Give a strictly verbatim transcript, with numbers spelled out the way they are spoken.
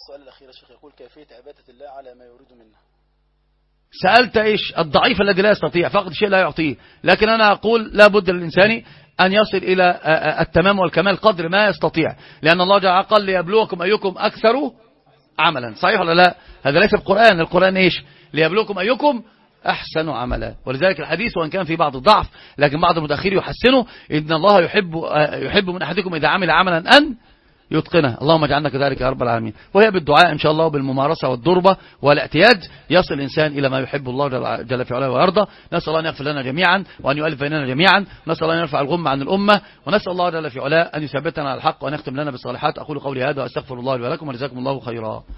السؤال الأخير يا شيخ يقول كيفية عبادة الله على ما يريد منا. سألت إيش؟ الضعيف الذي لا يستطيع فقد شيء لا يعطيه، لكن أنا أقول لا بد للإنسان أن يصل إلى التمام والكمال قدر ما يستطيع، لأن الله جعل قال ليبلوكم أيكم أكثر عملا. صحيح ولا لا؟ هذا ليس القرآن. القرآن إيش؟ ليبلوكم أيكم أحسن عملا. ولذلك الحديث وإن كان في بعض الضعف لكن بعض المتأخرين يحسنه، إن الله يحب يحب من أحدكم إذا عمل عملا أن يتقنه. اللهم اجعلنا كذلك يا رب العالمين. وهي بالدعاء إن شاء الله وبالممارسة والضربة والاعتياد يصل الإنسان إلى ما يحب الله جل في علاه ويرضى. نسأل الله أن يغفر لنا جميعا وأن يؤلف بيننا جميعا، ونسأل الله أن يرفع الغم عن الأمة، ونسأل الله جل في علاه أن يثبتنا على الحق وأن يختم لنا بالصالحات. أقول قولي هذا وأستغفر الله لي ولكم، وجزاكم الله خيرا.